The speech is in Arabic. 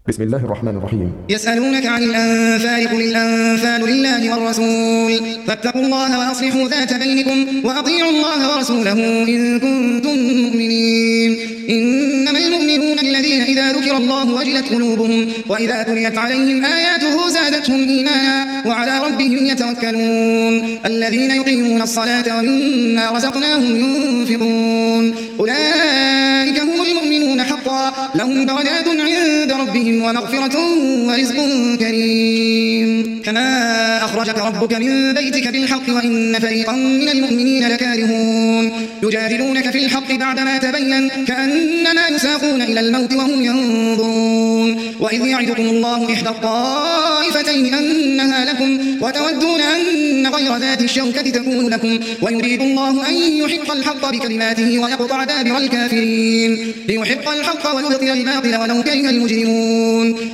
بسم الله الرحمن الرحيم. يسألونك عن الأنفال قل الأنفال لله والرسول فاتقوا الله وأصلحوا ذات بينكم وأطيعوا الله ورسوله إن كنتم مؤمنين. إنما المؤمنون الذين إذا ذكر الله وجلت قلوبهم وإذا تليت عليهم آياته زادتهم إيمانا وعلى ربهم يتوكلون. الذين يقيمون الصلاة ومما رزقناهم ينفقون أولئك هم المؤمنون حقا لهم درجات عند ربهم ومغفرة ورزق كريم. كما أخرجك ربك من بيتك بالحق وإن فريقا من المؤمنين لكارهون يجادلونك في الحق بعدما تبين كأنما يساقون إلى الموت وهم ينظرون. وإذ يعدكم الله إحدى الطائفتين أنها لكم وتودون أن غير ذات الشوكة تكون لكم ويريد الله أن يحق الحق بكلماته ويقطع دابر الكافرين ليحق الحق ويبطل الباطل ولو كره المجرمون.